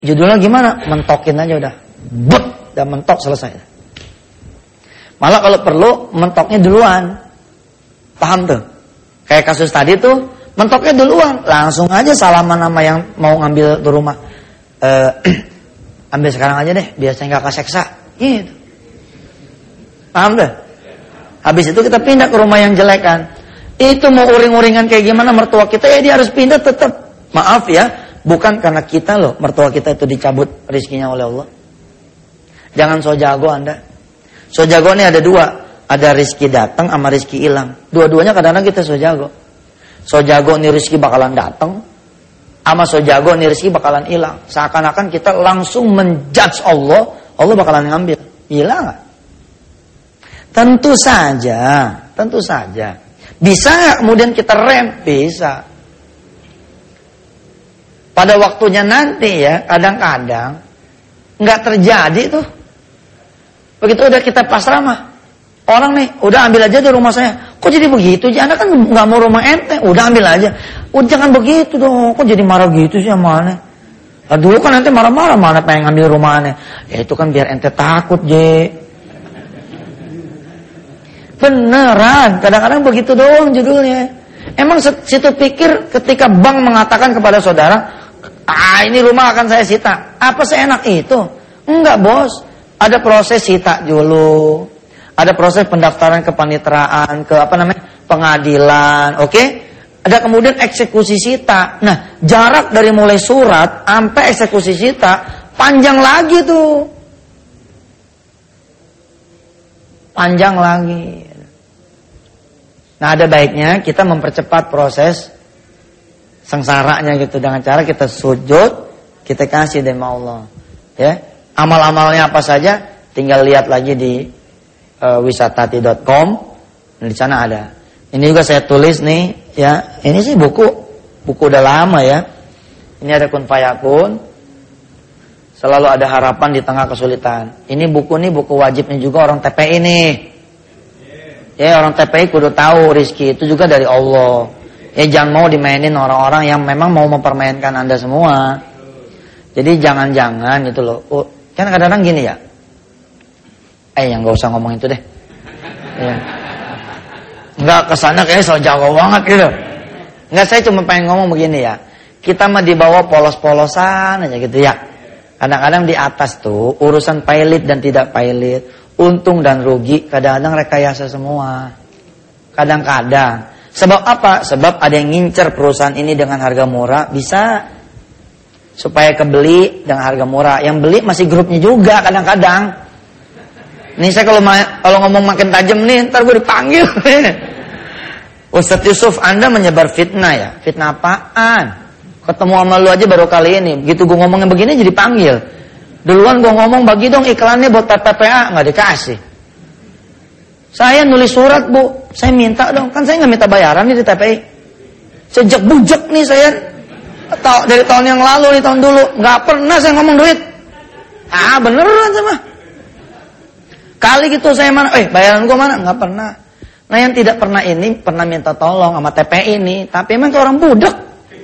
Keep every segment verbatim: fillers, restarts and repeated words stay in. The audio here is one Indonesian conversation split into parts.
Judulnya gimana? Mentokin aja udah. Bet, dan mentok selesai. Malah kalau perlu mentoknya duluan. Paham tuh? Kayak kasus tadi tuh, mentoknya duluan. Langsung aja salaman sama yang mau ngambil di rumah. Eh, ambil sekarang aja deh, biar saya nggak keseksa. Gitu. Paham tuh? Habis itu kita pindah ke rumah yang jelek kan. Itu mau uring-uringan kayak gimana mertua kita, ya dia harus pindah tetap. Maaf ya, bukan karena kita loh, mertua kita itu dicabut rezekinya oleh Allah. Jangan so jago Anda. So jago ini ada dua. Ada rezeki datang sama rezeki hilang. Dua-duanya kadang-kadang kita so jago. So jago nih rezeki bakalan datang. Sama so jago nih rezeki bakalan hilang. Seakan-akan kita langsung menjudge Allah. Allah bakalan ngambil. Hilang gak? Tentu saja. Tentu saja. Bisa gak kemudian kita rem? Bisa. Pada waktunya nanti ya, kadang-kadang nggak terjadi tuh. Begitu udah kita pasrah mah, orang nih udah ambil aja di rumah saya. Kok jadi begitu? Anda kan nggak mau rumah ente, udah ambil aja. Udah jangan begitu dong. Kok jadi marah gitu sih sama aneh? Nah, dulu kan ente marah-marah, mana pengen ngambil rumah aneh. Ya itu kan biar ente takut, J. Beneran, kadang-kadang begitu doang judulnya. Emang situ pikir ketika bank mengatakan kepada saudara, ah ini rumah akan saya sita, apa seenak itu? Enggak bos, ada proses sita dulu, ada proses pendaftaran kepaniteraan, ke apa namanya pengadilan, oke? Okay? Ada kemudian eksekusi sita. Nah jarak dari mulai surat sampai eksekusi sita panjang lagi tuh, panjang lagi. Nah ada baiknya kita mempercepat proses sengsaranya gitu dengan cara kita sujud, kita kasih demi Allah. Ya, amal-amalnya apa saja, tinggal lihat lagi di uh, wisatati dot com. Di sana ada. Ini juga saya tulis nih, ya. Ini sih buku, buku udah lama ya. Ini ada Kun Fayakun. Selalu ada harapan di tengah kesulitan. Ini buku nih buku wajibnya juga orang T P I nih. Ya orang T P I kudu tahu rezeki itu juga dari Allah. Ya jangan mau dimainin orang-orang yang memang mau mempermainkan Anda semua. Jadi jangan-jangan gitu loh. Oh, kan kadang-kadang gini ya. Eh yang gak usah ngomong itu deh. Ya. Enggak kesana kayaknya soal jago banget gitu. Enggak, saya cuma pengen ngomong begini ya. Kita mah dibawa polos-polosan aja gitu ya. Kadang-kadang di atas tuh urusan pilot dan tidak pilot, untung dan rugi, kadang-kadang rekayasa semua. Kadang-kadang. Sebab apa? Sebab ada yang ngincer perusahaan ini dengan harga murah, bisa supaya kebeli dengan harga murah. Yang beli masih grupnya juga kadang-kadang. Nih saya kalau kalau ngomong makin tajam nih, ntar gue dipanggil. Ustadz Yusuf, Anda menyebar fitnah ya? Fitnah apaan? Ketemu sama lu aja baru kali ini. Begitu gue ngomongnya begini jadi panggil. Duluan gue ngomong bagi dong iklannya buat P P P A, nggak dikasih. Saya nulis surat bu, saya minta dong, kan saya nggak minta bayaran nih di T P I. Sejak bujek nih saya, dari tahun yang lalu nih tahun dulu, nggak pernah saya ngomong duit. Ah beneran sama. Kali gitu saya mana, eh bayaran gue mana? Nggak pernah. Nah yang tidak pernah ini pernah minta tolong sama T P I ini, tapi emang kayak orang budak.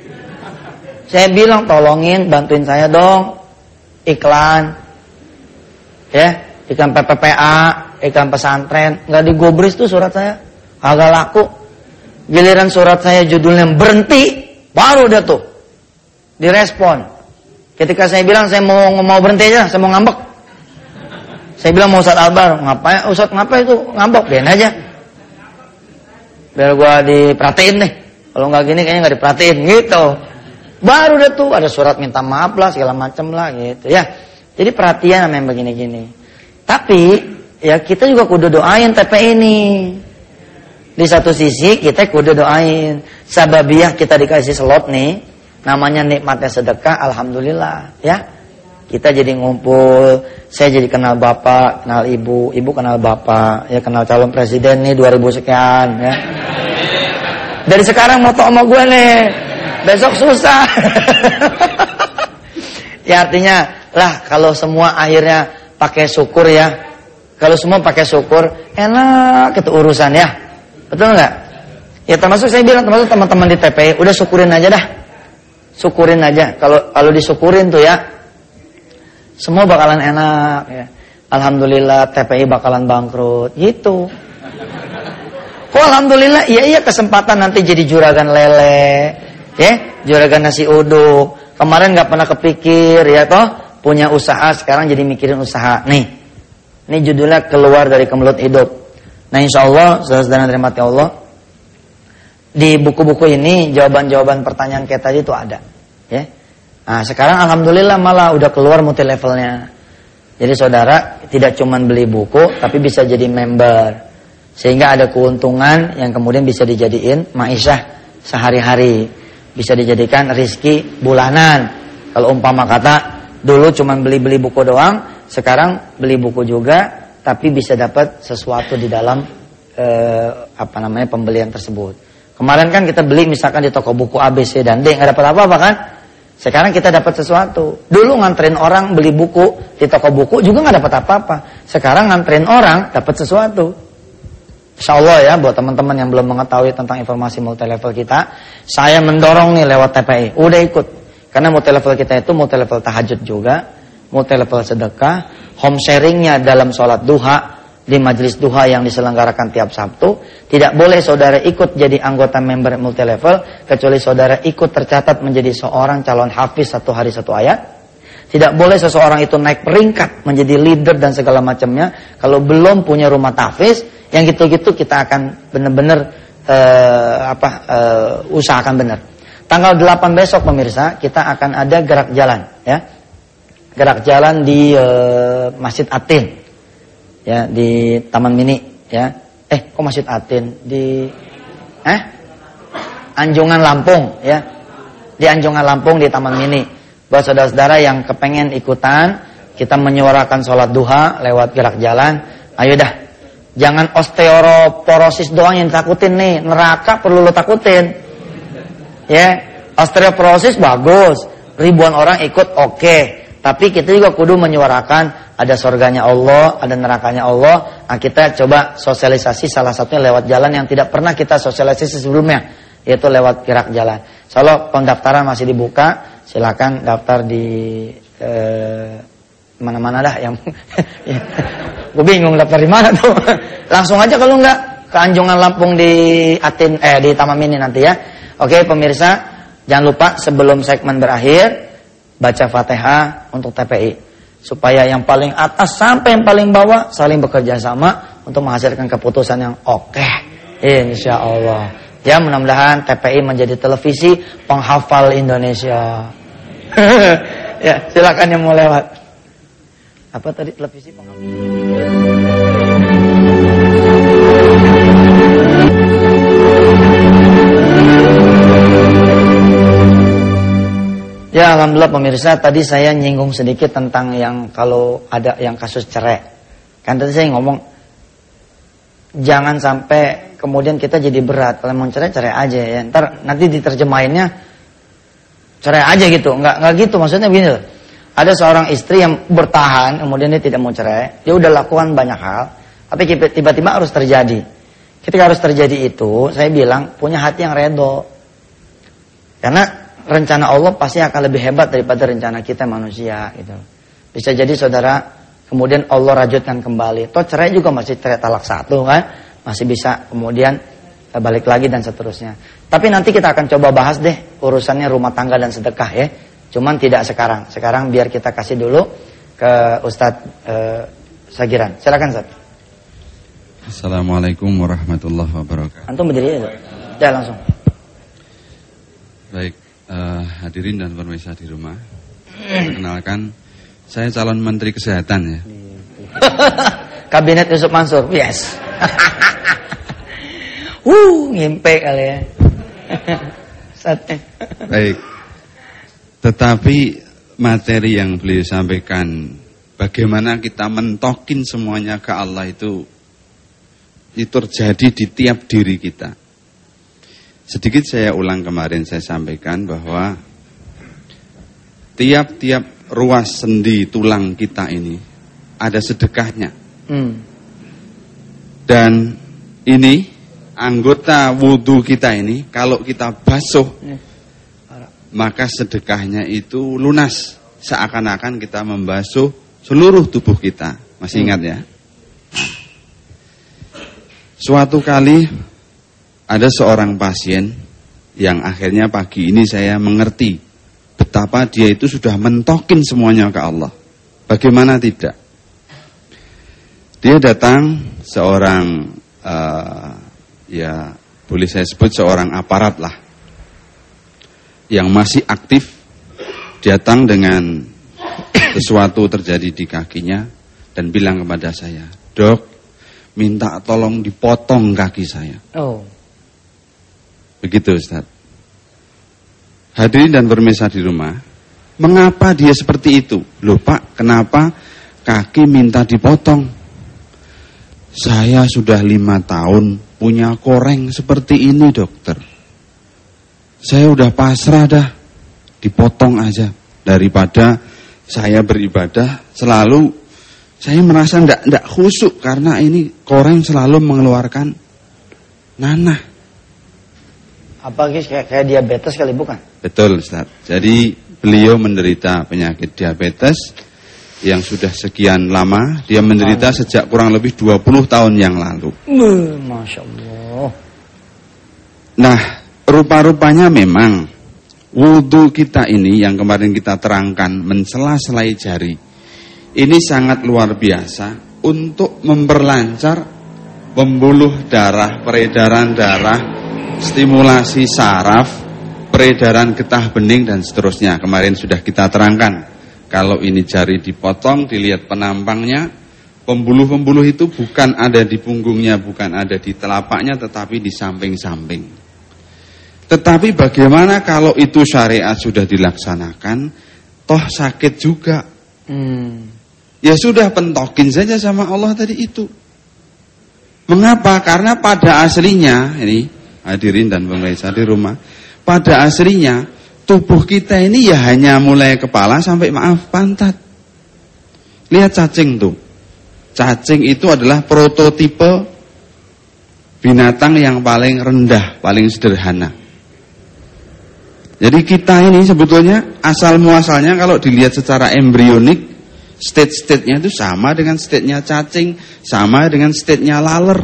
Saya bilang tolongin, bantuin saya dong. Iklan, ya, iklan P P P A, iklan pesantren, nggak digubris tuh surat saya, agak laku. Giliran surat saya judulnya berhenti, baru dia tuh direspon. Ketika saya bilang saya mau mau berhenti aja, saya mau ngambek. Saya bilang mau Ustadz Albar, ngapain? Ustadz ngapain itu ngambek? Biarin aja, biar gua diperhatiin deh. Kalau nggak gini kayaknya nggak diperhatiin gitu. Baru deh tuh ada surat minta maaf lah segala macam lah gitu ya. Jadi perhatian sama yang begini-gini. Tapi ya kita juga kudu doain T P I ini. Di satu sisi kita kudu doain. Sababiah kita dikasih slot nih, namanya nikmatnya sedekah, alhamdulillah ya. Kita jadi ngumpul, saya jadi kenal bapak, kenal ibu, ibu kenal bapak, ya kenal calon presiden nih dua ribu sekian ya. Dari sekarang mau sama gue nih. Besok susah. Ya artinya lah kalau semua akhirnya pakai syukur ya. Kalau semua pakai syukur, enak itu urusan ya. Betul nggak? Ya termasuk saya bilang termasuk teman-teman di T P I, udah syukurin aja dah. Syukurin aja. Kalau kalau disyukurin tuh ya, Semua bakalan enak ya. Alhamdulillah T P I bakalan bangkrut gitu. Kok alhamdulillah, iya iya kesempatan nanti jadi juragan lele, ya, juragan nasi uduk. Kemarin nggak pernah kepikir ya toh, punya usaha sekarang jadi mikirin usaha. Nih, ini judulnya keluar dari kemelut hidup. Nah insya Allah, saudara-saudara yang dirahmati Allah, di buku-buku ini jawaban-jawaban pertanyaan kayak tadi itu ada, ya. Nah sekarang alhamdulillah malah udah keluar multi levelnya. Jadi saudara tidak cuma beli buku, tapi bisa jadi member. Sehingga ada keuntungan yang kemudian bisa dijadiin ma'isyah sehari-hari. Bisa dijadikan rizki bulanan. Kalau umpama kata, dulu cuma beli-beli buku doang, sekarang beli buku juga, tapi bisa dapat sesuatu di dalam eh, apa namanya pembelian tersebut. Kemarin kan kita beli misalkan di toko buku A, B, C, dan D, nggak dapat apa-apa kan? Sekarang kita dapat sesuatu. Dulu nganterin orang beli buku di toko buku juga nggak dapat apa-apa. Sekarang nganterin orang dapat sesuatu. Insya Allah ya, buat teman-teman yang belum mengetahui tentang informasi multi level kita, saya mendorong nih lewat T P I. Udah ikut. Karena multi level kita itu multi level tahajud juga, multi level sedekah, home sharingnya dalam sholat duha, di majelis duha yang diselenggarakan tiap Sabtu. Tidak boleh saudara ikut jadi anggota member multi level, kecuali saudara ikut tercatat menjadi seorang calon hafiz satu hari satu ayat. Tidak boleh seseorang itu naik peringkat menjadi leader dan segala macamnya kalau belum punya rumah tahfiz. Yang gitu-gitu kita akan benar-benar uh, apa uh, usahakan benar. Tanggal delapan besok pemirsa kita akan ada gerak jalan ya. Gerak jalan di uh, Masjid Atin. Ya, di Taman Mini ya. Eh, kok Masjid Atin? Di eh Anjungan Lampung ya. Di Anjungan Lampung di Taman Mini. Buat saudara-saudara yang kepengen ikutan, kita menyuarakan sholat duha lewat gerak jalan. Ayo dah. Jangan osteoporosis doang yang takutin nih, neraka perlu lo takutin. Ya, osteoporosis bagus, ribuan orang ikut oke, okay. Tapi kita juga kudu menyuarakan ada surganya Allah, ada nerakanya Allah. Nah, kita coba sosialisasi salah satunya lewat jalan yang tidak pernah kita sosialisasi sebelumnya, yaitu lewat gerak jalan. Kalau pendaftaran masih dibuka, silakan daftar di eh, mana-mana dah yang gue bingung daftar di mana tuh. Langsung aja kalau enggak ke Anjungan Lampung di Atin eh di Taman Mini nanti ya. Oke pemirsa, jangan lupa sebelum segmen berakhir baca Fatihah untuk T P I supaya yang paling atas sampai yang paling bawah saling bekerja sama untuk menghasilkan keputusan yang oke. Insya Allah. Ya mudah-mudahan T P I menjadi televisi penghafal Indonesia. Ya silakan yang mau lewat. Apa tadi televisi penghafal? Ya alhamdulillah pemirsa, tadi saya nyinggung sedikit tentang yang kalau ada yang kasus cerai. Kan tadi saya ngomong jangan sampai kemudian kita jadi berat. Kalau mau cerai cerai aja ya. Ntar nanti diterjemahinnya cerai aja gitu. Enggak enggak gitu maksudnya begini loh. Ada seorang istri yang bertahan, kemudian dia tidak mau cerai. Dia udah lakukan banyak hal, tapi tiba-tiba harus terjadi. Ketika harus terjadi itu, saya bilang punya hati yang redo. Karena rencana Allah pasti akan lebih hebat daripada rencana kita manusia. Gitu. Bisa jadi saudara, kemudian Allah rajutkan kembali. Toh cerai juga masih cerai talak satu kan, masih bisa kemudian balik lagi dan seterusnya. Tapi nanti kita akan coba bahas deh urusannya rumah tangga dan sedekah ya. Cuman tidak sekarang. Sekarang biar kita kasih dulu ke Ustadz eh, Sagiran. Silakan Ustadz. Assalamualaikum warahmatullahi wabarakatuh. Antum berdiri aja. Ya langsung. Baik, uh, hadirin dan pemirsa di rumah. Perkenalkan, saya calon Menteri Kesehatan ya. Kabinet Yusuf Mansur. Yes. Wuh, ngimpe kali ya. Baik. Tetapi materi yang beliau sampaikan, bagaimana kita mentokin semuanya ke Allah itu, itu terjadi di tiap diri kita. Sedikit saya ulang kemarin saya sampaikan bahwa tiap-tiap ruas sendi tulang kita ini ada sedekahnya. Hmm. Dan ini anggota wudhu kita ini kalau kita basuh, hmm. maka sedekahnya itu lunas. seakan-akan kita membasuh seluruh tubuh kita. Masih ingat ya? Suatu kali ada seorang pasien yang akhirnya pagi ini saya mengerti betapa dia itu sudah mentokin semuanya ke Allah. Bagaimana tidak? Dia datang seorang uh, ya boleh saya sebut seorang aparat lah yang masih aktif, datang dengan sesuatu terjadi di kakinya dan bilang kepada saya, "Dok, minta tolong dipotong kaki saya." Oh. Begitu Ustaz. Hadirin dan pemirsa di rumah, mengapa dia seperti itu? Loh Pak, kenapa kaki minta dipotong? Saya sudah lima tahun punya koreng seperti ini dokter. Saya udah pasrah dah, dipotong aja. Daripada saya beribadah selalu, saya merasa ndak ndak khusyuk karena ini koreng selalu mengeluarkan nanah. Apa guys, kayak, kayak diabetes kali bukan? Betul Ustaz. Jadi beliau menderita penyakit diabetes yang sudah sekian lama. Dia menderita oh. sejak kurang lebih dua puluh tahun yang lalu. Masya Allah. Nah, rupa-rupanya memang wudhu kita ini yang kemarin kita terangkan mensela-selai jari, ini sangat luar biasa untuk memperlancar pembuluh darah, peredaran darah, stimulasi saraf, peredaran getah bening dan seterusnya. Kemarin sudah kita terangkan, kalau ini jari dipotong, dilihat penampangnya, pembuluh-pembuluh itu bukan ada di punggungnya, bukan ada di telapaknya, tetapi di samping-samping. Tetapi bagaimana kalau itu syariat sudah dilaksanakan, toh sakit juga. Hmm. Ya sudah, pentokin saja sama Allah tadi itu. Mengapa? Karena pada aslinya, ini hadirin dan pemirsa di rumah, pada aslinya tubuh kita ini ya hanya mulai kepala sampai maaf pantat. Lihat cacing tuh. Cacing itu adalah prototipe binatang yang paling rendah, paling sederhana. Jadi kita ini sebetulnya asal muasalnya kalau dilihat secara embrionik, state-state-nya itu sama dengan state-nya cacing, sama dengan state-nya laler,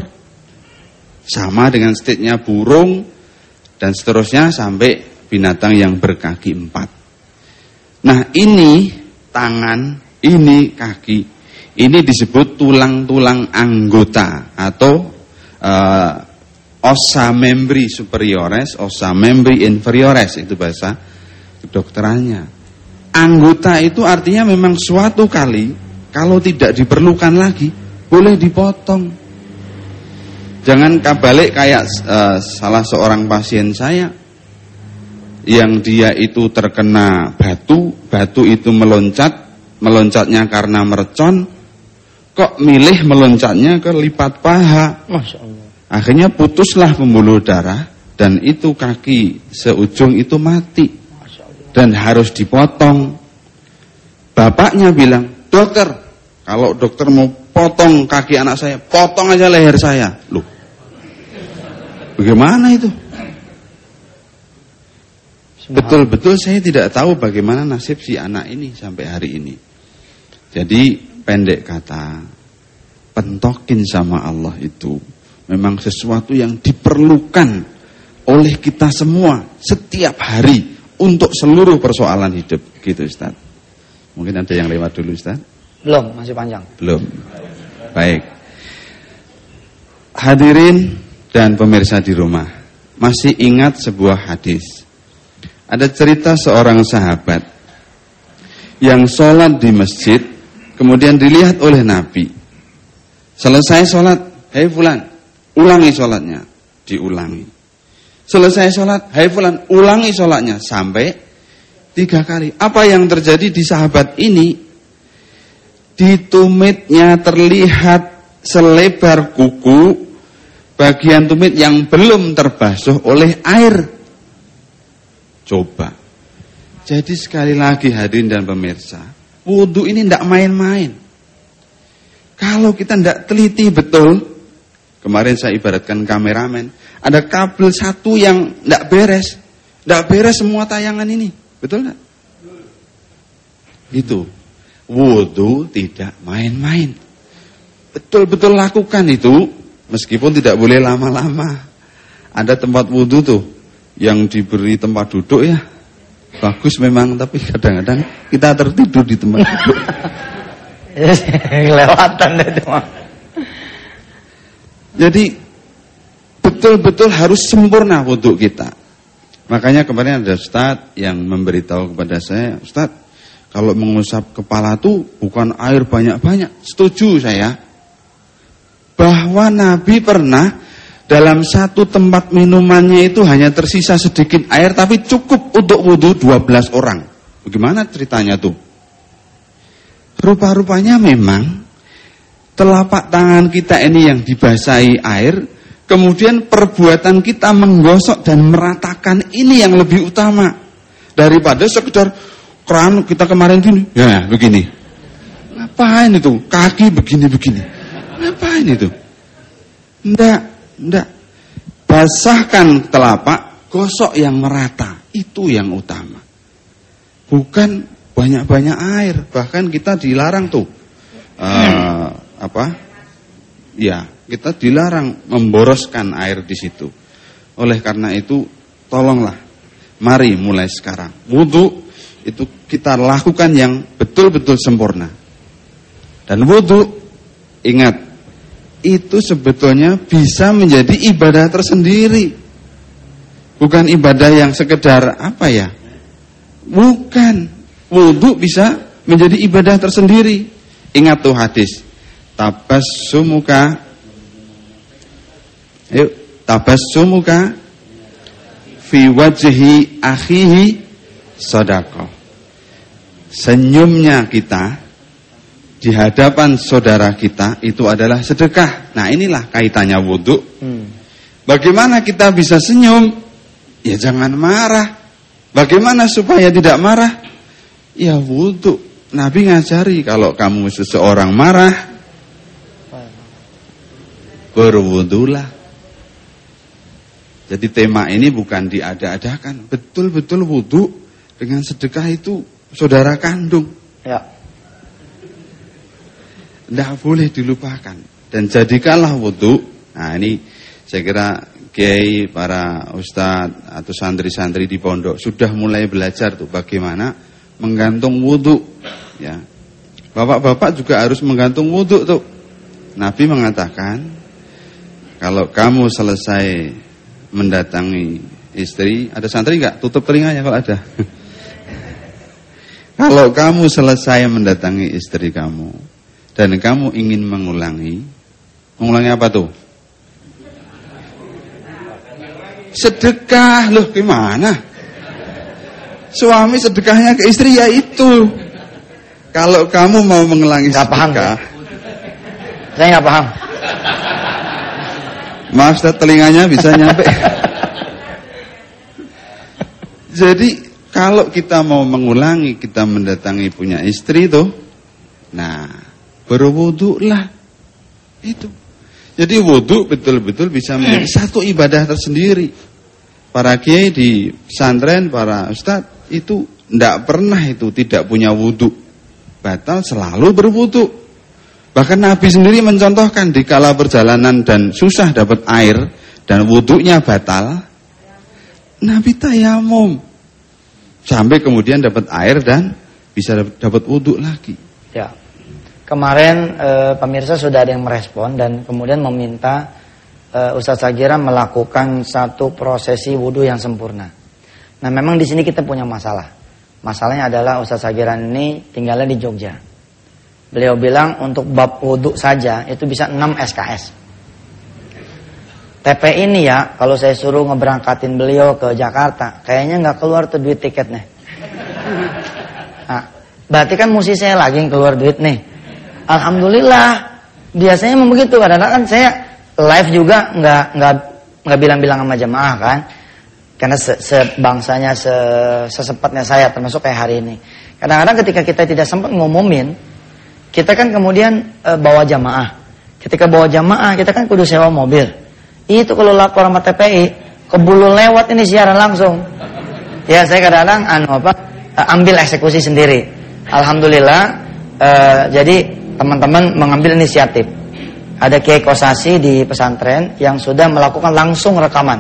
sama dengan state-nya burung, dan seterusnya sampai binatang yang berkaki empat. Nah ini tangan, ini kaki, ini disebut tulang-tulang anggota atau uh, ossa membri superiores, ossa membri inferiores, itu bahasa kedokterannya. Anggota itu artinya memang suatu kali kalau tidak diperlukan lagi boleh dipotong. Jangan kabalik kayak uh, salah seorang pasien saya yang dia itu terkena batu, batu itu meloncat, meloncatnya karena mercon, kok milih meloncatnya ke lipat paha. Masya Allah. Akhirnya putuslah pembuluh darah dan itu kaki seujung itu mati dan harus dipotong. Bapaknya bilang, "Dokter, kalau dokter mau potong kaki anak saya, potong aja leher saya." Loh, bagaimana itu? Betul-betul saya tidak tahu bagaimana nasib si anak ini sampai hari ini. Jadi pendek kata, pentokin sama Allah itu memang sesuatu yang diperlukan oleh kita semua setiap hari untuk seluruh persoalan hidup, gitu Ustaz. Mungkin ada yang lewat dulu Ustaz? Belum, masih panjang. Belum. Baik. Hadirin dan pemirsa di rumah, masih ingat sebuah hadis. Ada cerita seorang sahabat yang sholat di masjid, kemudian dilihat oleh Nabi. Selesai sholat, "Hei fulan, ulangi sholatnya." Diulangi. Selesai sholat, "Hai fulan, ulangi sholatnya." Sampai tiga kali. Apa yang terjadi di sahabat ini? Di tumitnya terlihat selebar kuku bagian tumit yang belum terbasuh oleh air. Coba. Jadi sekali lagi hadirin dan pemirsa, wudhu ini tidak main-main. Kalau kita tidak teliti betul, kemarin saya ibaratkan kameramen, ada kabel satu yang tidak beres, tidak beres semua tayangan ini, betul tidak? Itu. Wudu tidak main-main. Betul-betul lakukan itu, meskipun tidak boleh lama-lama. Ada tempat wudu tuh yang diberi tempat duduk ya. Bagus memang, tapi kadang-kadang kita tertidur di tempat duduk. Kelewatan itu. Jadi betul-betul harus sempurna wudu kita. Makanya kemarin ada Ustaz yang memberitahu kepada saya, Ustaz, kalau mengusap kepala tuh bukan air banyak-banyak. Setuju saya. Bahwa Nabi pernah dalam satu tempat minumannya itu hanya tersisa sedikit air, tapi cukup untuk wudhu dua belas orang. Bagaimana ceritanya tuh? Rupa-rupanya memang telapak tangan kita ini yang dibasahi air, kemudian perbuatan kita menggosok dan meratakan ini yang lebih utama daripada sekedar keran kita kemarin gini, ya begini. Ngapain itu? Kaki begini-begini. Ngapain itu? Ndak, ndak. Basahkan telapak, gosok yang merata. Itu yang utama. Bukan banyak-banyak air. Bahkan kita dilarang tuh. Uh, apa? Ya, kita dilarang memboroskan air di situ. Oleh karena itu, tolonglah. Mari mulai sekarang. Wudu itu kita lakukan yang betul-betul sempurna. Dan wudu, ingat, itu sebetulnya bisa menjadi ibadah tersendiri. Bukan ibadah yang sekedar apa ya? Bukan. Wudu bisa menjadi ibadah tersendiri. Ingat tuh hadis. Tabassumuka. Ayo, tabassumuka fi wajhi akhihi shadaqah. Senyumnya kita di hadapan saudara kita itu adalah sedekah. Nah, inilah kaitannya wudu. Hmm. Bagaimana kita bisa senyum? Ya jangan marah. Bagaimana supaya tidak marah? Ya wudu. Nabi ngajari kalau kamu seseorang marah, berwudulah. Jadi tema ini bukan diada-adakan. Betul-betul wudu dengan sedekah itu saudara kandung. Ya. Tidak boleh dilupakan. Dan jadikanlah wudu. Nah ini saya kira kiai, para ustadz atau santri-santri di pondok sudah mulai belajar tuh bagaimana menggantung wudu. Ya, bapak-bapak juga harus menggantung wudu tuh. Nabi mengatakan kalau kamu selesai mendatangi istri, ada santri nggak? Tutup telinganya kalau ada. Kalau kamu selesai mendatangi istri kamu dan kamu ingin mengulangi, mengulangi apa tuh? Sedekah. Loh gimana? Suami sedekahnya ke istri ya itu. Kalau kamu mau mengulangi gak sedekah. Paham, ya? Saya nggak paham. Maaf, Ustaz, telinganya bisa nyampe. Jadi kalau kita mau mengulangi, kita mendatangi punya istri tuh, nah berwudulah itu. Jadi wudu betul-betul bisa menjadi satu ibadah tersendiri. Para kiai di pesantren, para ustadz itu tidak pernah itu tidak punya wudu. Batal selalu berwudu. Bahkan Nabi sendiri mencontohkan di kala perjalanan dan susah dapat air dan wudunya batal, Nabi tayamum sampai kemudian dapat air dan bisa dapat wudu lagi. Ya. Kemarin e, pemirsa sudah ada yang merespon dan kemudian meminta e, Ustaz Sagira melakukan satu prosesi wudu yang sempurna. Nah, memang di sini kita punya masalah. Masalahnya adalah Ustaz Sagira ini tinggalnya di Jogja. Beliau bilang untuk bab wudu saja itu bisa enam S K S. T P ini ya, kalau saya suruh ngeberangkatin beliau ke Jakarta, kayaknya nggak keluar tuh duit tiketnya. Nah, berarti kan mesti saya lagi yang keluar duit nih. Alhamdulillah, biasanya memang begitu. Kadang-kadang kan saya live juga nggak nggak nggak bilang-bilang sama jemaah kan, karena se sebangsanya se sesempatnya saya, termasuk kayak hari ini. Kadang-kadang ketika kita tidak sempat ngumumin, kita kan kemudian e, bawa jamaah. Ketika bawa jamaah, kita kan kudu sewa mobil. Itu kalau lapor sama T P I, kebulu lewat ini siaran langsung. Ya saya kadang-kadang anu apa, ambil eksekusi sendiri. Alhamdulillah, uh, jadi teman-teman mengambil inisiatif. Ada Kiai Kosasi di pesantren yang sudah melakukan langsung rekaman.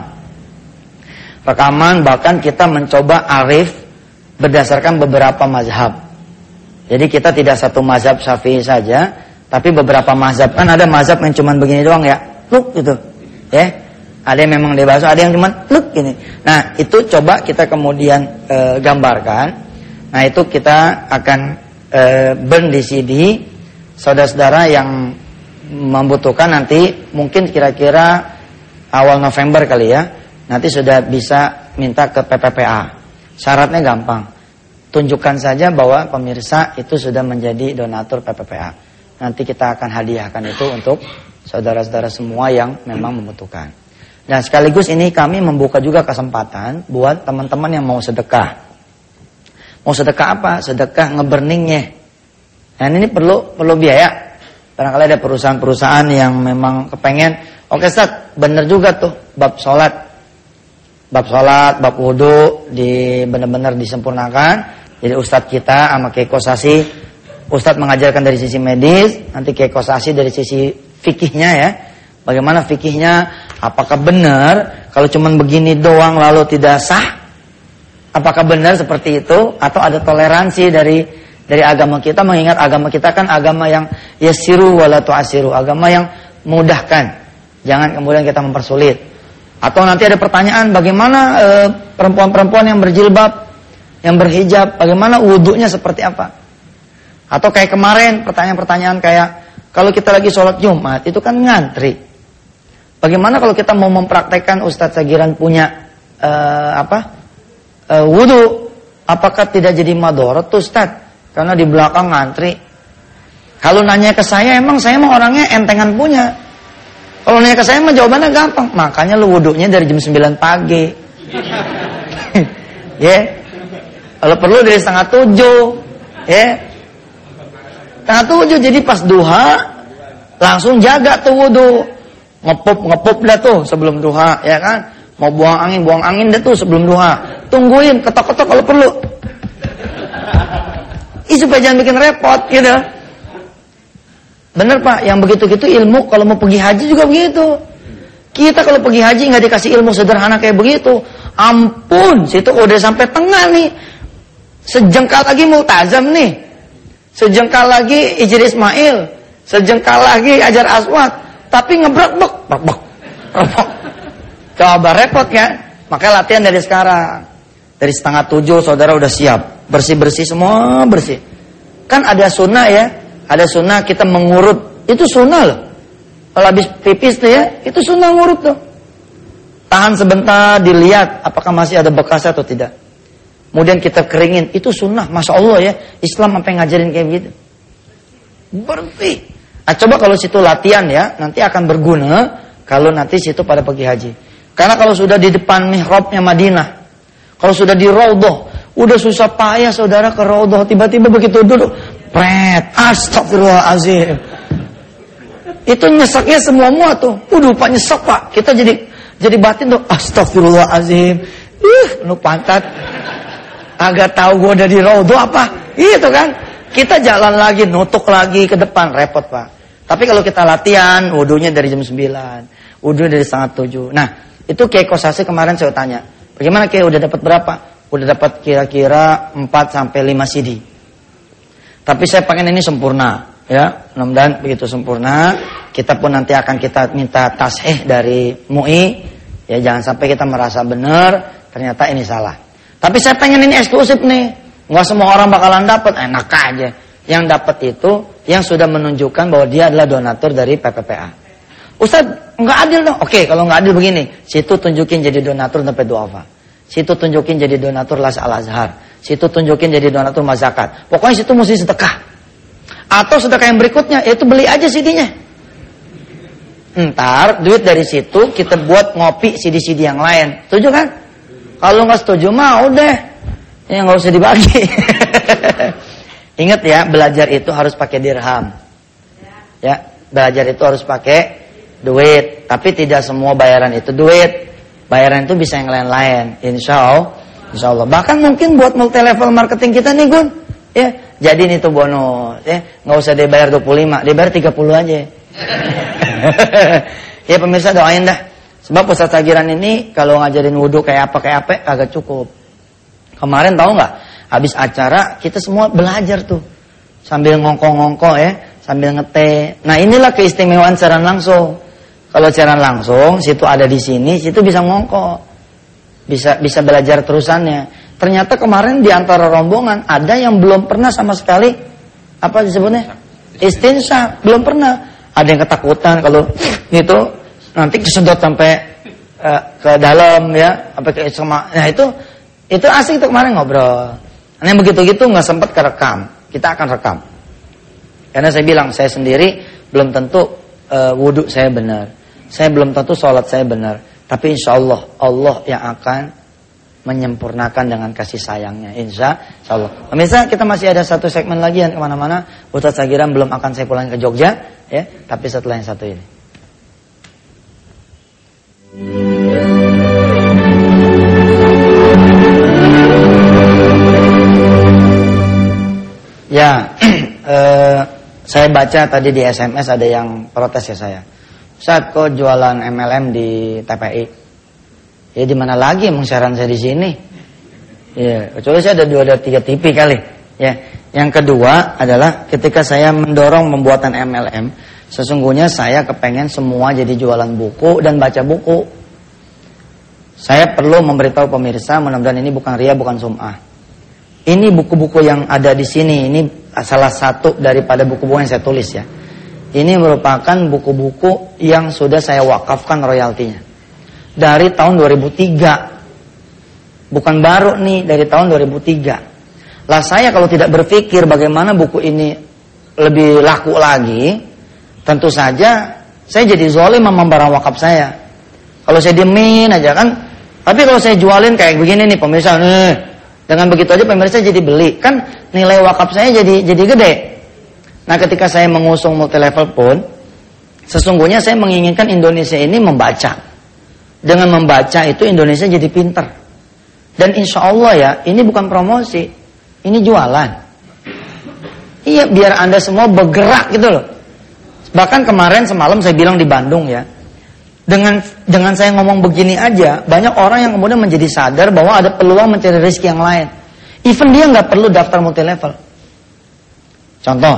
Rekaman, bahkan kita mencoba arif berdasarkan beberapa mazhab. Jadi kita tidak satu mazhab Syafi'i saja, tapi beberapa mazhab. Kan ada mazhab yang cuma begini doang ya, luk gitu. Ya. Ada yang memang dibahas, ada yang cuma luk gini. Nah, itu coba kita kemudian e, gambarkan. Nah, itu kita akan e, burn di C D. Saudara-saudara yang membutuhkan nanti mungkin kira-kira awal November kali ya, nanti sudah bisa minta ke P P P A. Syaratnya gampang, tunjukkan saja bahwa pemirsa itu sudah menjadi donatur P P P A. Nanti kita akan hadiahkan itu untuk saudara-saudara semua yang memang membutuhkan. Dan sekaligus ini kami membuka juga kesempatan buat teman-teman yang mau sedekah. Mau sedekah apa? Sedekah ngeburningnya. Dan ini perlu perlu biaya. Barangkali ada perusahaan-perusahaan yang memang kepengen, oke Ustaz, bener juga tuh bab sholat, bab sholat, bab wudu di benar-benar disempurnakan. Jadi Ustaz kita sama Kiai Kosasi, Ustaz mengajarkan dari sisi medis, nanti Kiai Kosasi dari sisi fikihnya ya. Bagaimana fikihnya? Apakah benar kalau cuman begini doang lalu tidak sah? Apakah benar seperti itu atau ada toleransi dari dari agama kita, mengingat agama kita kan agama yang yasiru wala tu'asiru, agama yang mudahkan. Jangan kemudian kita mempersulit. Atau nanti ada pertanyaan, bagaimana e, perempuan-perempuan yang berjilbab, yang berhijab, bagaimana wudunya seperti apa? Atau kayak kemarin pertanyaan-pertanyaan kayak, kalau kita lagi sholat Jumat itu kan ngantri. Bagaimana kalau kita mau mempraktekkan Ustadz Sagiran punya e, apa e, wudu, apakah tidak jadi madorot tuh Ustadz? Karena di belakang ngantri. Kalau nanya ke saya, emang saya mah orangnya entengan punya. Kalau nanya ke saya mah jawabannya gampang. Makanya lu wudunya dari jam sembilan pagi. Ya. Yeah. Kalau perlu dari setengah tujuh. Ya. Yeah. Setengah tujuh, jadi pas duha langsung jaga tuh wudu. Ngepup ngepop dah tuh sebelum duha, ya kan? Mau buang angin, buang angin dah tuh sebelum duha. Tungguin, ketok-ketok kalau perlu. Ih, supaya jangan bikin repot gitu. Bener Pak, yang begitu-gitu ilmu kalau mau pergi haji juga begitu. Kita kalau pergi haji nggak dikasih ilmu sederhana kayak begitu, ampun, situ udah sampai tengah nih. Sejengkal lagi multazam nih. Sejengkal lagi Ijri Ismail, sejengkal lagi Hajar Aswad, tapi ngebrak-bek, bak-bak. Coba repot ya. Makanya latihan dari sekarang. Dari setengah tujuh saudara udah siap, bersih-bersih semua bersih. Kan ada sunnah ya, ada sunnah kita mengurut, itu sunnah loh. Kalau habis pipis tuh ya, itu sunnah ngurut tuh. Tahan sebentar, dilihat apakah masih ada bekas atau tidak. Kemudian kita keringin, itu sunnah, masya Allah ya. Islam sampai ngajarin kayak gitu. Berhenti. Nah, coba kalau situ latihan ya, nanti akan berguna kalau nanti situ pada pergi haji. Karena kalau sudah di depan mihrabnya Madinah, kalau sudah di Raudhah, udah susah payah saudara ke Raudhah, tiba-tiba begitu duduk, pret, astagfirullahaladzim. Itu nyeseknya semua-mua tuh. Waduh Pak, nyesek Pak. Kita jadi jadi batin tuh, astagfirullahaladzim. Ih, lu pantat. Agak tahu gue udah di Raudhah apa? Gitu kan. Kita jalan lagi, nutuk lagi ke depan, repot Pak. Tapi kalau kita latihan, wudunya dari jam sembilan, wudunya dari setengah tujuh. Nah, itu Kiai Kosasi kemarin saya tanya, bagaimana Kiai udah dapat berapa? Udah dapat kira-kira empat sampai lima C D. Tapi saya pengen ini sempurna, ya. Mudah-mudahan begitu sempurna. Kita pun nanti akan kita minta tasheh dari M U I. Ya, jangan sampai kita merasa benar, ternyata ini salah. Tapi saya pengen ini eksklusif nih. Nggak semua orang bakalan dapat, enak aja. Yang dapat itu yang sudah menunjukkan bahwa dia adalah donatur dari P P P A. Ustaz, nggak adil dong. Oke, kalau nggak adil begini, situ tunjukin jadi donatur sampai duafa. Situ tunjukin jadi donatur Las Al-Azhar. Situ tunjukin jadi donatur mazakat. Pokoknya situ mesti sedekah. Atau sedekah yang berikutnya, yaitu beli aja C D-nya. Ntar duit dari situ kita buat ngopi C D-C D yang lain. Setuju kan? Kalau nggak setuju mah udah, ya nggak usah dibagi. Ingat ya, belajar itu harus pakai dirham. Ya, belajar itu harus pakai duit. Tapi tidak semua bayaran itu duit. Bayaran itu bisa yang lain-lain. Insya Allah, Insya Allah. Bahkan mungkin buat multi level marketing kita nih Gun, ya Jadi ini tuh bonus, ya. Nggak usah dibayar dua puluh lima, dibayar tiga puluh aja. Ya pemirsa doain dah. Sebab Ustaz Sagiran ini kalau ngajarin wudhu kayak apa kayak apa agak cukup. Kemarin tahu nggak? Habis acara kita semua belajar tuh sambil ngongkong-ngongkong ya, sambil ngeteh. Nah inilah keistimewaan siaran langsung. Kalau siaran langsung, situ ada di sini, situ bisa ngongkong, bisa bisa belajar terusannya. Ternyata kemarin di antara rombongan ada yang belum pernah sama sekali apa disebutnya istinsya, belum pernah. Ada yang ketakutan kalau gitu nanti kesedot sampai uh, ke dalam ya, sampai ke sama. Nah itu itu asik tuh kemarin ngobrol. Nah yang begitu-gitu nggak sempat kerekam. Kita akan rekam. Karena saya bilang saya sendiri belum tentu uh, wudhu saya benar. Saya belum tentu sholat saya benar. Tapi insya Allah Allah yang akan menyempurnakan dengan kasih sayangnya. Insya Allah. Pemirsa kita masih ada satu segmen lagi yang kemana-mana. Ustaz Sagiran belum akan saya pulang ke Jogja ya. Tapi setelah yang satu ini. Ya, eh, saya baca tadi di S M S ada yang protes ya saya. Ustaz kok jualan M L M di T P I? Ya di mana lagi emang siaran saya di sini? Ya, kecuali saya ada dua ada tiga T V kali. Ya, yang kedua adalah ketika saya mendorong pembuatan M L M, sesungguhnya saya kepengen semua jadi jualan buku dan baca buku. Saya perlu memberitahu pemirsa, mudah-mudahan ini bukan ria, bukan sum'ah. Ini buku-buku yang ada di sini, ini salah satu daripada buku-buku yang saya tulis ya. Ini merupakan buku-buku yang sudah saya wakafkan royaltinya. Dari tahun dua ribu tiga. Bukan baru nih, dari tahun dua ribu tiga. Lah saya kalau tidak berpikir bagaimana buku ini lebih laku lagi, tentu saja saya jadi zalim sama barang wakaf saya. Kalau saya diemin aja kan. Tapi kalau saya jualin kayak begini nih pemirsa, nih, dengan begitu aja pemirsa jadi beli, kan nilai wakaf saya jadi jadi gede. Nah ketika saya mengusung multi level pun, sesungguhnya saya menginginkan Indonesia ini membaca. Dengan membaca itu Indonesia jadi pinter. Dan insya Allah ya, ini bukan promosi, ini jualan. Iya, biar Anda semua bergerak gitu loh. Bahkan kemarin semalam saya bilang di Bandung ya, dengan dengan saya ngomong begini aja, banyak orang yang kemudian menjadi sadar bahwa ada peluang mencari rezeki yang lain. Even dia nggak perlu daftar multi level. Contoh,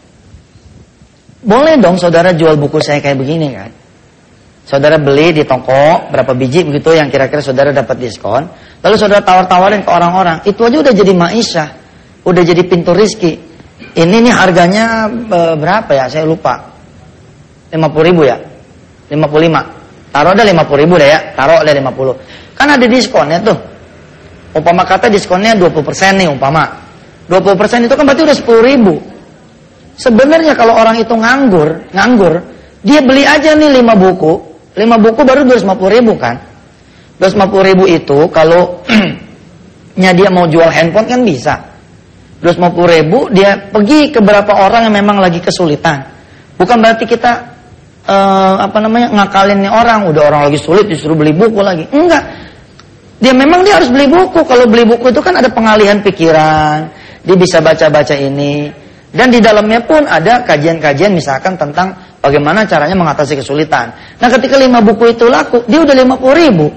boleh dong saudara jual buku saya kayak begini kan? Saudara beli di toko berapa biji begitu yang kira-kira saudara dapat diskon, lalu saudara tawar-tawarin ke orang-orang, itu aja udah jadi maisha, udah jadi pintu rezeki. Ini nih harganya e, berapa ya? Saya lupa. lima puluh ribu ya? lima puluh lima. Taruh ada lima puluh ribu deh ya, taruh ada lima puluh. Kan ada diskonnya tuh. Umpama kata diskonnya dua puluh persen nih umpama. dua puluh persen itu kan berarti udah sepuluh ribu. Sebenarnya kalau orang itu nganggur, nganggur, dia beli aja nih lima buku. lima buku baru dua ratus lima puluh ribu kan. dua ratus lima puluh ribu itu kalau nya dia mau jual handphone kan bisa. dua ratus lima puluh ribu dia pergi ke beberapa orang yang memang lagi kesulitan. Bukan berarti kita Uh, apa namanya ngakalin nih orang, udah orang lagi sulit disuruh beli buku lagi. Enggak. Dia memang dia harus beli buku. Kalau beli buku itu kan ada pengalihan pikiran, dia bisa baca-baca ini. Dan di dalamnya pun ada kajian-kajian misalkan tentang bagaimana caranya mengatasi kesulitan. Nah ketika lima buku itu laku, dia udah lima puluh ribu.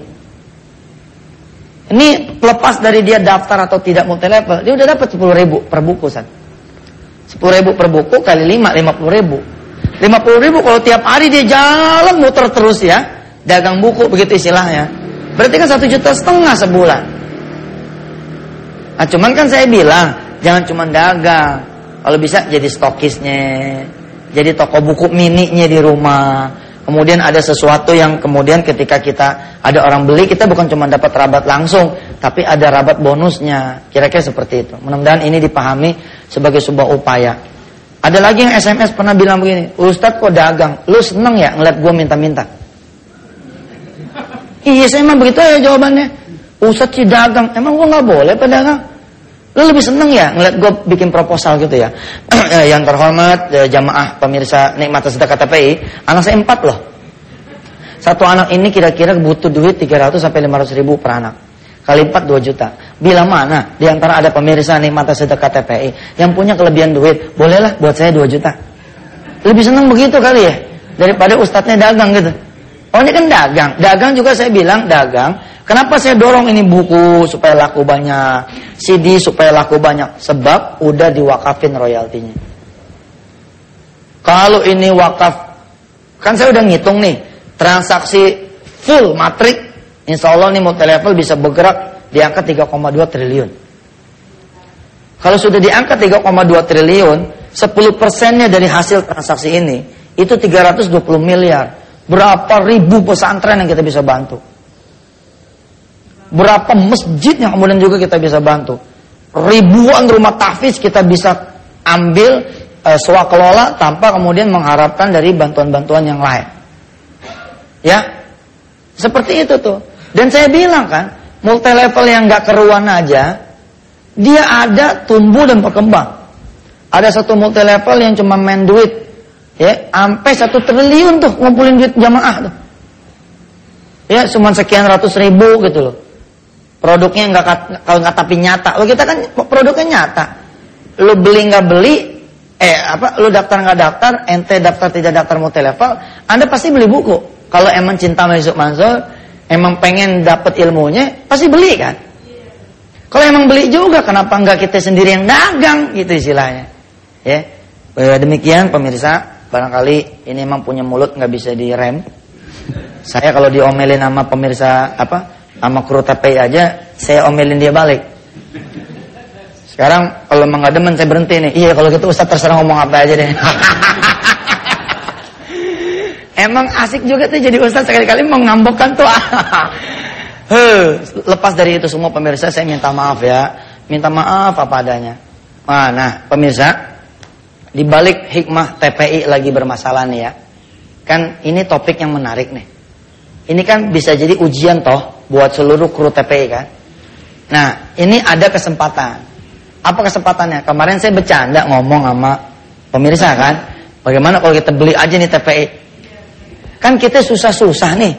Ini lepas dari dia daftar atau tidak multi level, dia udah dapat sepuluh ribu per buku. sepuluh ribu per buku kali lima, lima puluh ribu. lima puluh ribu kalau tiap hari dia jalan muter terus ya, dagang buku begitu istilahnya. Berarti kan satu juta setengah sebulan. Nah cuman kan saya bilang jangan cuma dagang, kalau bisa jadi stokisnya, jadi toko buku mininya di rumah. Kemudian ada sesuatu yang kemudian ketika kita ada orang beli, kita bukan cuma dapat rabat langsung, tapi ada rabat bonusnya. Kira-kira seperti itu. Mudah-mudahan ini dipahami sebagai sebuah upaya. Ada lagi yang S M S pernah bilang begini, Ustadz kok dagang, lu seneng ya ngeliat gue minta-minta? Iya saya emang begitu aja jawabannya. Ustadz sih dagang, emang gue gak boleh pedagang? Lu lebih seneng ya ngeliat gue bikin proposal gitu ya? Yang terhormat jamaah pemirsa Nikmat Sedekah T P I, anak saya empat loh. Satu anak ini kira-kira butuh duit tiga ratus sampai lima ratus ribu per anak. Kali empat dua juta. Bila mana di antara ada pemirsa nikmat sedekah T P I yang punya kelebihan duit, bolehlah buat saya dua juta. Lebih senang begitu kali ya daripada ustadznya dagang gitu. Oh ini kan dagang, dagang juga saya bilang dagang. Kenapa saya dorong ini buku supaya laku banyak, C D supaya laku banyak? Sebab udah diwakafin royaltinya. Kalau ini wakaf, kan saya udah ngitung nih transaksi full matrik, insya Allah nih multilevel bisa bergerak di angka tiga koma dua triliun. Kalau sudah di angka tiga koma dua triliun, sepuluh persennya dari hasil transaksi ini itu tiga ratus dua puluh miliar. Berapa ribu pesantren yang kita bisa bantu? Berapa masjid yang kemudian juga kita bisa bantu? Ribuan rumah tahfiz kita bisa ambil e, swakelola tanpa kemudian mengharapkan dari bantuan-bantuan yang lain. Ya, seperti itu tuh. Dan saya bilang kan, multi level yang nggak keruan aja, dia ada tumbuh dan berkembang. Ada satu multi level yang cuma main duit, ya, sampai satu triliun tuh ngumpulin duit jamaah tuh. Ya, cuma sekian ratus ribu gitu loh. Produknya nggak, kalau nggak tapi nyata. Lo kita kan produknya nyata. Lo beli nggak beli, eh apa? Lo daftar nggak daftar, ente daftar tidak daftar multi level, Anda pasti beli buku. Kalau emang cinta sama Yusuf Mansur, emang pengen dapat ilmunya, pasti beli kan? Kalau emang beli juga, kenapa nggak kita sendiri yang dagang gitu istilahnya? Ya, demikian pemirsa. Barangkali ini emang punya mulut nggak bisa direm. Saya kalau diomelin sama pemirsa apa? Sama kru T P I aja, saya omelin dia balik. Sekarang kalau emang gak demen, saya berhenti nih. Iya kalau gitu Ustaz terserah ngomong apa aja deh. Emang asik juga tuh jadi Ustaz, sekali-kali mau ngambokkan tuh. Lepas dari itu semua pemirsa, saya minta maaf ya. Minta maaf apa adanya. Nah, nah pemirsa, di balik hikmah T P I lagi bermasalah nih ya. Kan ini topik yang menarik nih. Ini kan bisa jadi ujian toh buat seluruh kru T P I kan. Nah, ini ada kesempatan. Apa kesempatannya? Kemarin saya bercanda ngomong sama pemirsa kan. Bagaimana kalau kita beli aja nih T P I? Kan kita susah-susah nih.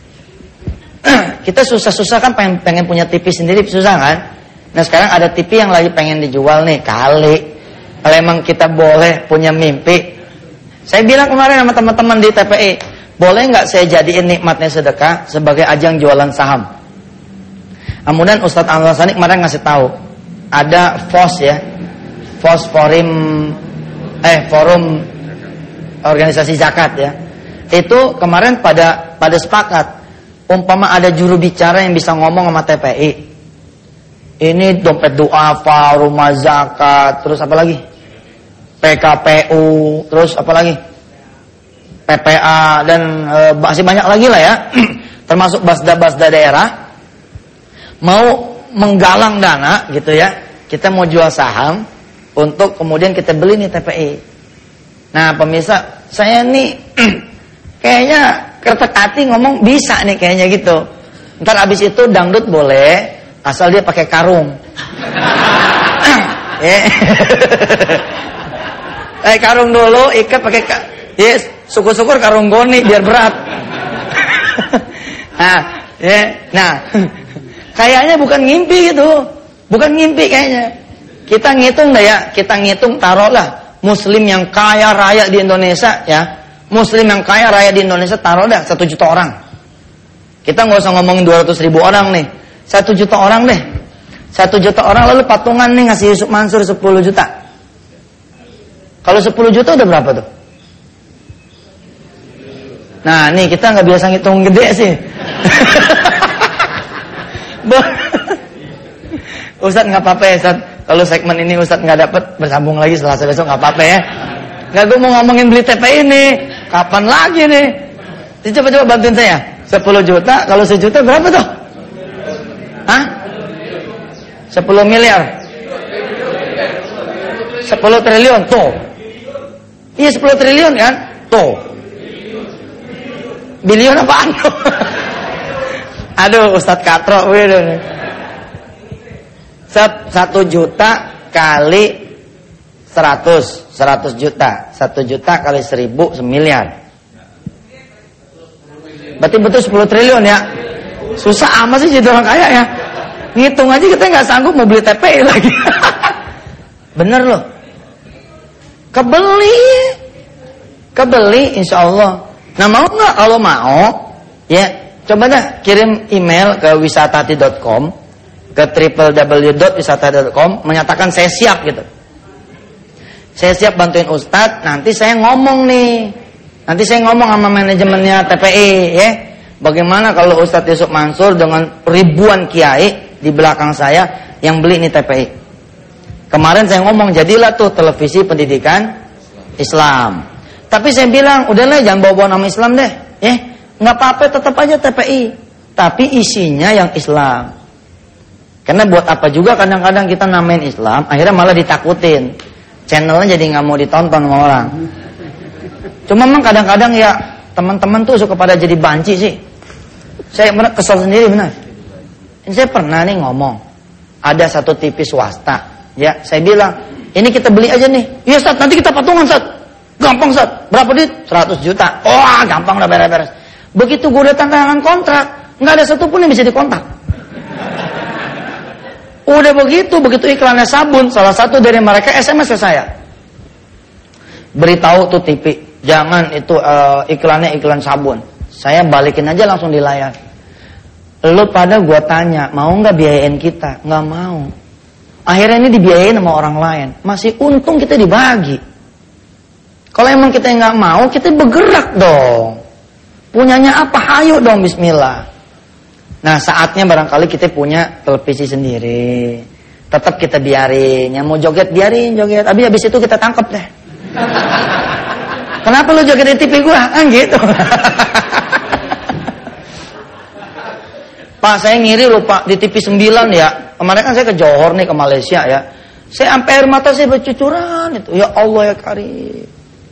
Kita susah-susah kan pengen, pengen punya T V sendiri, susah kan? Nah sekarang ada T V yang lagi pengen dijual nih. Kali kalau emang kita boleh punya mimpi. Saya bilang kemarin sama teman-teman di T P I, boleh nggak saya jadiin nikmatnya sedekah sebagai ajang jualan saham? Kemudian Ustadz Anwar Sani kemarin ngasih tahu ada F O S ya, F O S Forum eh Forum Organisasi Zakat ya. Itu kemarin pada pada sepakat, umpama ada juru bicara yang bisa ngomong sama T P I. Ini dompet duafa, rumah zakat, terus apa lagi? P K P U, terus apa lagi? P P A dan e, masih banyak lagi lah ya. Termasuk basda-basda daerah mau menggalang dana gitu ya. Kita mau jual saham untuk kemudian kita beli nih T P I. Nah, pemirsa, saya nih kayaknya kertek hati ngomong bisa nih kayaknya gitu. Ntar abis itu dangdut boleh, asal dia pakai karung. Eh karung dulu, ikat pakai ka- yes, syukur-syukur karung goni biar berat. Nah, ya, nah, kayaknya bukan ngimpi gitu, bukan ngimpi kayaknya. Kita ngitung dah ya, kita ngitung taruhlah Muslim yang kaya raya di Indonesia ya, Muslim yang kaya raya di Indonesia taruh dah satu juta orang. Kita nggak usah ngomongin dua ratus ribu orang nih, satu juta orang deh, satu juta orang lalu patungan nih ngasih Yusuf Mansur sepuluh juta. Kalau sepuluh juta udah berapa tuh? Nah, nih kita nggak biasa ngitung gede sih. Ustadz nggak apa-apa ya, Ustadz. Kalau segmen ini Ustadz nggak dapat bersambung lagi Selasa besok nggak apa-apa ya. Nggak, gue mau ngomongin beli T P I ini. Kapan lagi nih? Jadi coba-coba bantuin saya. sepuluh juta, kalau sejuta berapa tuh? Hah? sepuluh miliar. sepuluh triliun tuh. Iya sepuluh triliun kan? Tuh. Bilion apaan? Aduh Ustadz Katro. Satu juta kali seratus. Seratus juta. Satu juta kali seribu semiliar. Berarti betul sepuluh triliun ya. Susah amat sih jadi orang kaya ya. Ngitung aja kita nggak sanggup mau beli T P I lagi. Bener loh. Kebeli. Kebeli insya Allah. Nah mau nggak? Kalau mau, ya coba dah kirim email ke wisatati dot com, ke w w w dot wisatati dot com, menyatakan saya siap gitu. Saya siap bantuin Ustadz. Nanti saya ngomong nih. Nanti saya ngomong sama manajemennya T P I, ya. Bagaimana kalau Ustadz Yusuf Mansur dengan ribuan kiai di belakang saya yang beli nih T P I. Kemarin saya ngomong, jadilah tuh televisi pendidikan Islam. Tapi saya bilang, udahlah jangan bawa-bawa nama Islam deh, ya. Nggak apa-apa, tetap aja T P I. Tapi isinya yang Islam. Karena buat apa juga kadang-kadang kita namain Islam, akhirnya malah ditakutin. Channelnya jadi nggak mau ditonton sama orang. Cuma memang kadang-kadang ya teman-teman tuh suka pada jadi banci sih. Saya benar kesel sendiri benar. Ini saya pernah nih ngomong, ada satu T V swasta, ya saya bilang, ini kita beli aja nih. Iya Ustaz, nanti kita patungan Ustaz. Gampang Ustaz, berapa duit? seratus juta. Wah, gampang udah beres-beres. Begitu gue udah tanda tangan kontrak, nggak ada satupun yang bisa dikontak. Udah begitu, begitu iklannya sabun, salah satu dari mereka S M S ke saya. Beritahu tuh T V, jangan itu uh, iklannya iklan sabun. Saya balikin aja langsung di layar. Lu pada gua tanya, mau nggak biayain kita? Nggak mau. Akhirnya ini dibiayain sama orang lain. Masih untung kita dibagi. Kalau emang kita nggak mau, kita bergerak dong. Punyanya apa? Hayo dong, bismillah. Nah saatnya barangkali kita punya televisi sendiri. Tetap kita biarin. Yang mau joget biarin joget. Habis habis itu kita tangkap deh. Kenapa lu joget di T V gua? Kan gitu. Pak saya ngiri loh Pak di T V sembilan ya. Kemarin kan saya ke Johor nih, ke Malaysia ya. Saya sampai air mata saya bercucuran itu. Ya Allah ya Karim.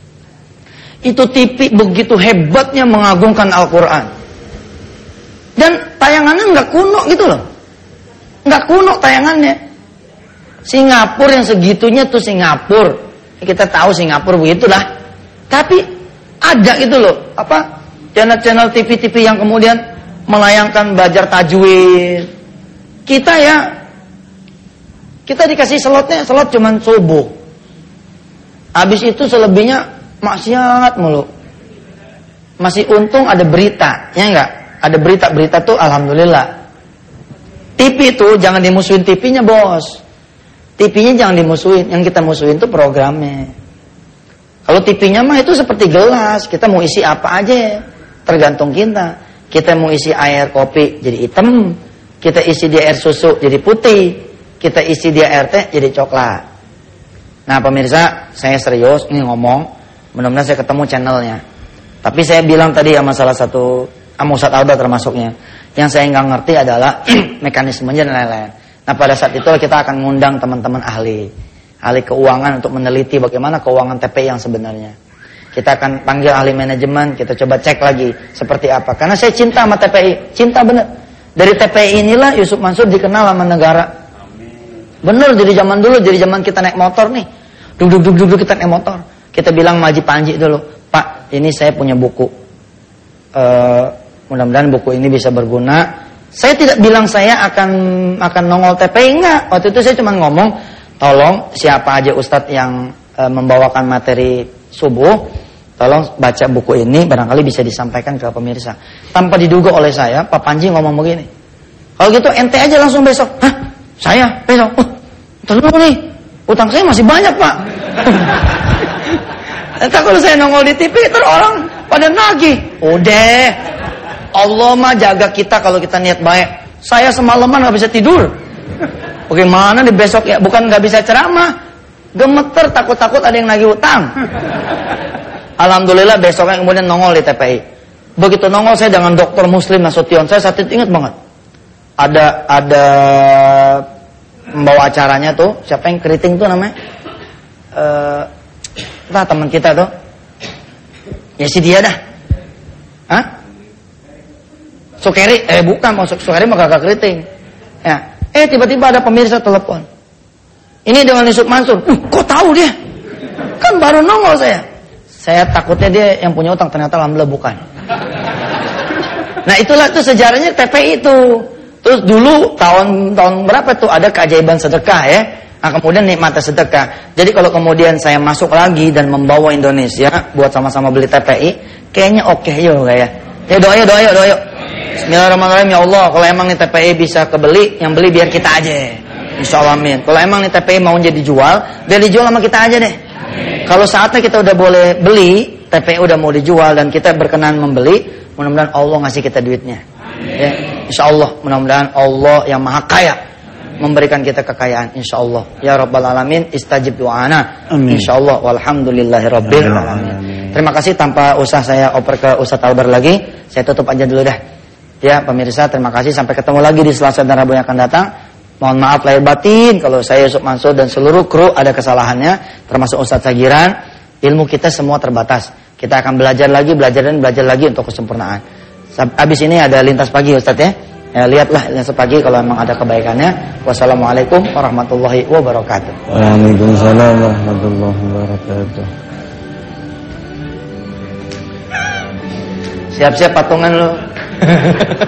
Itu T V begitu hebatnya mengagungkan Al-Quran. Dan tayangannya nggak kuno gitu loh. Nggak kuno tayangannya. Singapura yang segitunya tuh Singapura. Kita tahu Singapura begitulah. Tapi ada gitu loh. Apa? Channel-channel T V-T V yang kemudian melayangkan belajar tajwid. Kita ya, kita dikasih slotnya, slot cuman subuh. Habis itu selebihnya maksiat mulu. Masih untung ada berita, ya enggak? Ada berita-berita tuh alhamdulillah. T V tuh jangan dimusuhin T V-nya bos. T V-nya jangan dimusuhin. Yang kita musuhin tuh programnya. Kalau T V-nya mah itu seperti gelas. Kita mau isi apa aja. Tergantung kita. Kita mau isi air kopi jadi hitam. Kita isi dia air susu jadi putih. Kita isi dia air teh jadi coklat. Nah pemirsa, saya serius ini ngomong. Mudah-mudahan saya ketemu channelnya. Tapi saya bilang tadi sama salah satu sama Ustadz Alba termasuknya. Yang saya nggak ngerti adalah mekanismenya dan lain-lain. Nah pada saat itu kita akan mengundang teman-teman ahli. Ahli keuangan untuk meneliti bagaimana keuangan T P I yang sebenarnya. Kita akan panggil ahli manajemen. Kita coba cek lagi seperti apa. Karena saya cinta sama T P I. Cinta bener. Dari T P I inilah Yusuf Mansur dikenal sama negara. Bener dari zaman dulu. Dari zaman kita naik motor nih. Duduk-duduk kita naik motor. Kita bilang Maji Panji dulu. Pak ini saya punya buku. Uh, Mudah-mudahan buku ini bisa berguna. Saya tidak bilang saya akan akan nongol T P I, enggak. Waktu itu saya cuma ngomong, tolong siapa aja Ustadz yang e, membawakan materi subuh, tolong baca buku ini, barangkali bisa disampaikan ke pemirsa. Tanpa diduga oleh saya, Pak Panji ngomong begini. Kalau gitu ente aja langsung besok. Hah? Saya besok? Uh, terus nih, utang saya masih banyak Pak. Entah kalau saya nongol di T V, terus orang pada nagih. Udah. Allah mah jaga kita kalau kita niat baik. Saya semalaman gak bisa tidur. Bagaimana di besok ya? Bukan gak bisa ceramah. Gemeter, takut-takut ada yang nagih utang. Alhamdulillah besoknya kemudian nongol di T P I. Begitu nongol saya dengan dokter Muslim Nasution. Saya saat itu ingat banget. Ada ada membawa acaranya tuh. Siapa yang keriting tuh namanya? Eh, uh, teman kita tuh. Ya si dia dah. Hah? Sukeri, eh bukan, mau Sukeri mah kagak keriting. Ya, eh tiba-tiba ada pemirsa telepon. Ini dengan Yusuf Mansur. Uh, kok tahu dia? Kan baru nongol saya. Saya takutnya dia yang punya utang, ternyata alhamdulillah bukan. Nah itulah tuh sejarahnya T P I itu. Tuh Terus dulu tahun-tahun berapa tuh ada keajaiban sedekah ya. Nah, kemudian nikmatnya sedekah. Jadi kalau kemudian saya masuk lagi dan membawa Indonesia buat sama-sama beli T P I, kayaknya oke okay juga ya. Ya doa yuk, doa yuk, doa yuk. Bismillahirrahmanirrahim. Ya Allah, kalau emang nih T P I bisa kebeli, yang beli biar kita aja. Insyaallah amin. Kalau emang nih T P I mau jadi jual, biar dijual sama kita aja deh. Kalau saatnya kita udah boleh beli, T P I udah mau dijual dan kita berkenan membeli, mudah-mudahan Allah ngasih kita duitnya. Ya, insyaallah mudah-mudahan Allah yang maha kaya memberikan kita kekayaan insyaallah. Ya rabbal alamin, istajib doana. Insyaallah walhamdulillahirabbil alamin. Terima kasih, tanpa usah saya oper ke Ustaz Albar lagi, saya tutup aja dulu dah. Ya pemirsa, terima kasih, sampai ketemu lagi di Selasa dan Rabu yang akan datang. Mohon maaf lahir batin kalau saya Yusuf Mansur dan seluruh kru ada kesalahannya, termasuk Ustaz Sagiran. Ilmu kita semua terbatas. Kita akan belajar lagi, belajar dan belajar lagi untuk kesempurnaan. Habis ini ada lintas pagi Ustaz ya. Ya, lihatlah lintas pagi kalau memang ada kebaikannya. Wassalamualaikum warahmatullahi wabarakatuh. Waalaikumsalam warahmatullahi wabarakatuh. Siap-siap patungan lu.